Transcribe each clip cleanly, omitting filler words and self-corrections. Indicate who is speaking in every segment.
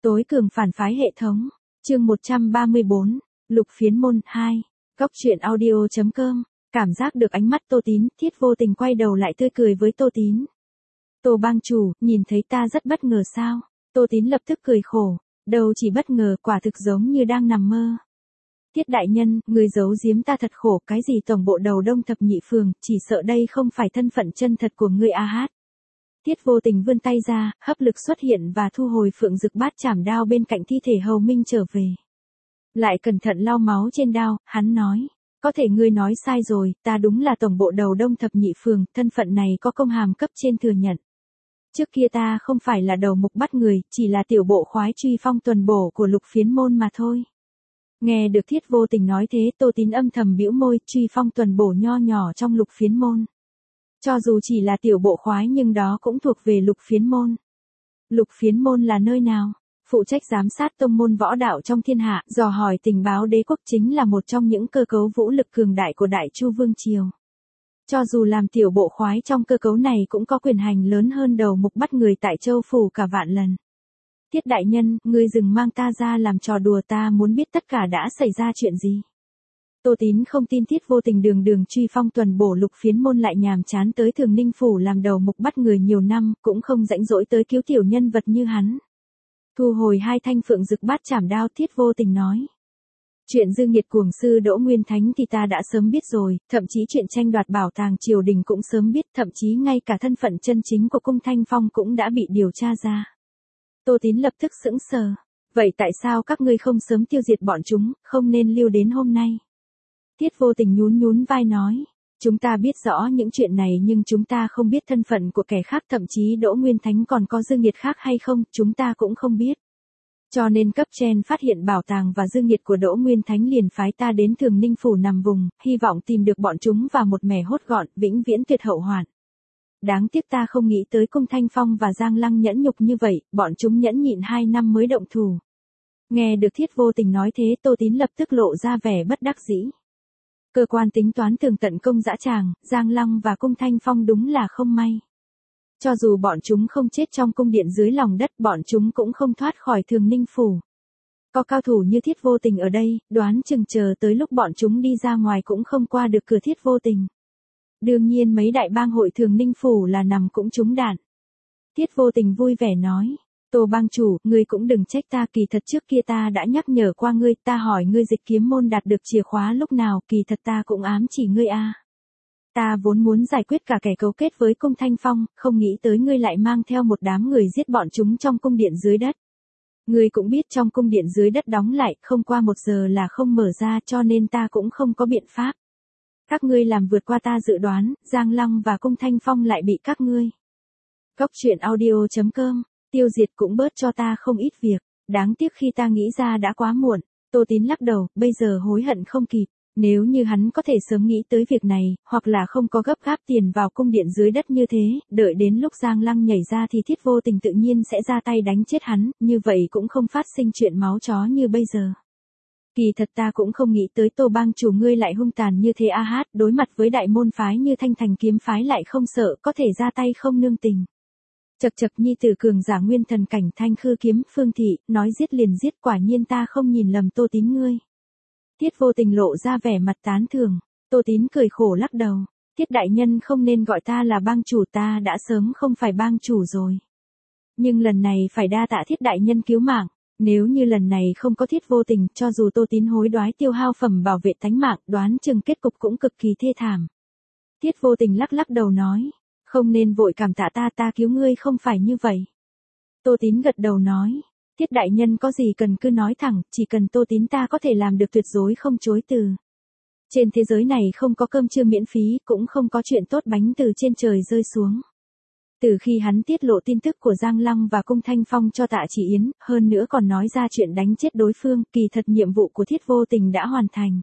Speaker 1: Tối cường phản phái hệ thống. Chương 134. Lục phiến môn 2. Góc truyện audio.com. Cảm giác được ánh mắt Tô Tín, Thiết vô tình quay đầu lại tươi cười với Tô Tín. Tô bang chủ, nhìn thấy ta rất bất ngờ sao? Tô Tín lập tức cười khổ. Đâu chỉ bất ngờ, quả thực giống như đang nằm mơ. Thiết đại nhân, người giấu giếm ta thật khổ, cái gì tổng bộ đầu Đông thập nhị phường, chỉ sợ đây không phải thân phận chân thật của ngươi a hát. Thiết vô tình vươn tay ra, hấp lực xuất hiện và thu hồi phượng dực bát chảm đao bên cạnh thi thể Hầu Minh trở về. Lại cẩn thận lau máu trên đao, hắn nói. Có thể ngươi nói sai rồi, ta đúng là tổng bộ đầu Đông thập nhị phường, thân phận này có công hàm cấp trên thừa nhận. Trước kia ta không phải là đầu mục bắt người, chỉ là tiểu bộ khoái truy phong tuần bổ của Lục phiến môn mà thôi. Nghe được Thiết vô tình nói thế, Tô Tín âm thầm bĩu môi, truy phong tuần bổ nho nhỏ trong Lục phiến môn. Cho dù chỉ là tiểu bộ khoái nhưng đó cũng thuộc về Lục phiến môn. Lục phiến môn là nơi nào? Phụ trách giám sát tông môn võ đạo trong thiên hạ, dò hỏi tình báo đế quốc chính là một trong những cơ cấu vũ lực cường đại của Đại Chu Vương Triều. Cho dù làm tiểu bộ khoái trong cơ cấu này cũng có quyền hành lớn hơn đầu mục bắt người tại Châu Phủ cả vạn lần. Thiết đại nhân, ngươi đừng mang ta ra làm trò đùa, ta muốn biết tất cả đã xảy ra chuyện gì. Tô Tín không tin Thiết vô tình đường truy phong tuần bổ Lục phiến môn lại nhàm chán tới Thường Ninh Phủ làm đầu mục bắt người nhiều năm, cũng không rãnh rỗi tới cứu tiểu nhân vật như hắn. Thu hồi hai thanh phượng dực bát chảm đao, Thiết vô tình nói. Chuyện dư nghiệt cuồng sư Đỗ Nguyên Thánh thì ta đã sớm biết rồi, thậm chí chuyện tranh đoạt bảo tàng triều đình cũng sớm biết, thậm chí ngay cả thân phận chân chính của Cung Thanh Phong cũng đã bị điều tra ra. Tô Tín lập tức sững sờ. Vậy tại sao các ngươi không sớm tiêu diệt bọn chúng, không nên lưu đến hôm nay? Thiết vô tình nhún vai nói. Chúng ta biết rõ những chuyện này nhưng chúng ta không biết thân phận của kẻ khác, thậm chí Đỗ Nguyên Thánh còn có dư nghiệt khác hay không, chúng ta cũng không biết. Cho nên cấp trên phát hiện bảo tàng và dư nghiệt của Đỗ Nguyên Thánh liền phái ta đến Thường Ninh Phủ nằm vùng, hy vọng tìm được bọn chúng và một mẻ hốt gọn, vĩnh viễn tuyệt hậu hoạn. Đáng tiếc ta không nghĩ tới Cung Thanh Phong và Giang Lăng nhẫn nhục như vậy, bọn chúng nhẫn nhịn 2 năm mới động thủ. Nghe được Thiết vô tình nói thế, Tô Tín lập tức lộ ra vẻ bất đắc dĩ. Cơ quan tính toán tường tận công dã tràng, Giang Lăng và Cung Thanh Phong đúng là không may. Cho dù bọn chúng không chết trong cung điện dưới lòng đất, bọn chúng cũng không thoát khỏi Thường Ninh Phủ. Có cao thủ như Thiết vô tình ở đây, đoán chừng chờ tới lúc bọn chúng đi ra ngoài cũng không qua được cửa Thiết vô tình. Đương nhiên mấy đại bang hội Thường Ninh Phủ là nằm cũng trúng đạn. Thiết vô tình vui vẻ nói. Tô bang chủ, ngươi cũng đừng trách ta, kỳ thật trước kia ta đã nhắc nhở qua ngươi, ta hỏi ngươi Dịch Kiếm môn đạt được chìa khóa lúc nào, kỳ thật ta cũng ám chỉ ngươi a. Ta vốn muốn giải quyết cả kẻ cấu kết với Cung Thanh Phong, không nghĩ tới ngươi lại mang theo một đám người giết bọn chúng trong cung điện dưới đất. Ngươi cũng biết trong cung điện dưới đất đóng lại, không qua 1 giờ là không mở ra, cho nên ta cũng không có biện pháp. Các ngươi làm vượt qua ta dự đoán, Giang Lăng và Cung Thanh Phong lại bị các ngươi. Góc truyện audio.com. Tiêu diệt cũng bớt cho ta không ít việc, đáng tiếc khi ta nghĩ ra đã quá muộn. Tô Tín lắc đầu, bây giờ hối hận không kịp. Nếu như hắn có thể sớm nghĩ tới việc này, hoặc là không có gấp gáp tiền vào cung điện dưới đất như thế, đợi đến lúc Giang Lăng nhảy ra thì Thiết vô tình tự nhiên sẽ ra tay đánh chết hắn, như vậy cũng không phát sinh chuyện máu chó như bây giờ. Kỳ thật ta cũng không nghĩ tới Tô bang chủ ngươi lại hung tàn như thế a hát, đối mặt với đại môn phái như Thanh Thành kiếm phái lại không sợ, có thể ra tay không nương tình. Chật nhi tử cường giả nguyên thần cảnh Thanh Khư kiếm Phương Thị, nói giết liền giết, quả nhiên ta không nhìn lầm Tô Tín ngươi. Thiết vô tình lộ ra vẻ mặt tán thưởng. Tô Tín cười khổ lắc đầu. Thiết đại nhân không nên gọi ta là bang chủ, ta đã sớm không phải bang chủ rồi. Nhưng lần này phải đa tạ Thiết đại nhân cứu mạng. Nếu như lần này không có Thiết vô tình, cho dù Tô Tín hối đoái tiêu hao phẩm bảo vệ tánh mạng, đoán chừng kết cục cũng cực kỳ thê thảm. Thiết vô tình lắc đầu nói. Không nên vội cảm tạ ta cứu ngươi không phải như vậy. Tô Tín gật đầu nói. Thiết đại nhân có gì cần cứ nói thẳng, chỉ cần Tô Tín ta có thể làm được tuyệt đối không chối từ. Trên thế giới này không có cơm trưa miễn phí, cũng không có chuyện tốt bánh từ trên trời rơi xuống. Từ khi hắn tiết lộ tin tức của Giang Lăng và Cung Thanh Phong cho Tạ Chỉ Yến, hơn nữa còn nói ra chuyện đánh chết đối phương, kỳ thật nhiệm vụ của Thiết vô tình đã hoàn thành.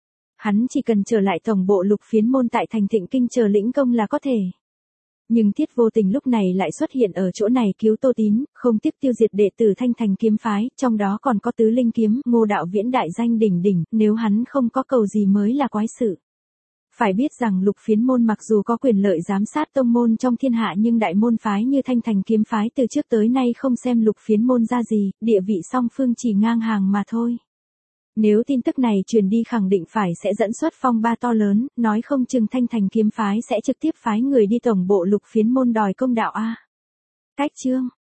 Speaker 1: Hắn chỉ cần trở lại tổng bộ Lục phiến môn tại thành Thịnh Kinh chờ lĩnh công là có thể. Nhưng Thiết vô tình lúc này lại xuất hiện ở chỗ này cứu Tô Tín, không tiếc tiêu diệt đệ tử Thanh Thành kiếm phái, trong đó còn có Tứ Linh kiếm, Ngô đạo viễn đại danh đỉnh đỉnh, nếu hắn không có cầu gì mới là quái sự. Phải biết rằng Lục Phiến môn mặc dù có quyền lợi giám sát tông môn trong thiên hạ nhưng đại môn phái như Thanh Thành kiếm phái từ trước tới nay không xem Lục Phiến môn ra gì, địa vị song phương chỉ ngang hàng mà thôi. Nếu tin tức này truyền đi khẳng định phải sẽ dẫn xuất phong ba to lớn, nói không chừng Thanh Thành kiếm phái sẽ trực tiếp phái người đi tổng bộ Lục Phiến môn đòi công đạo a. Cách chương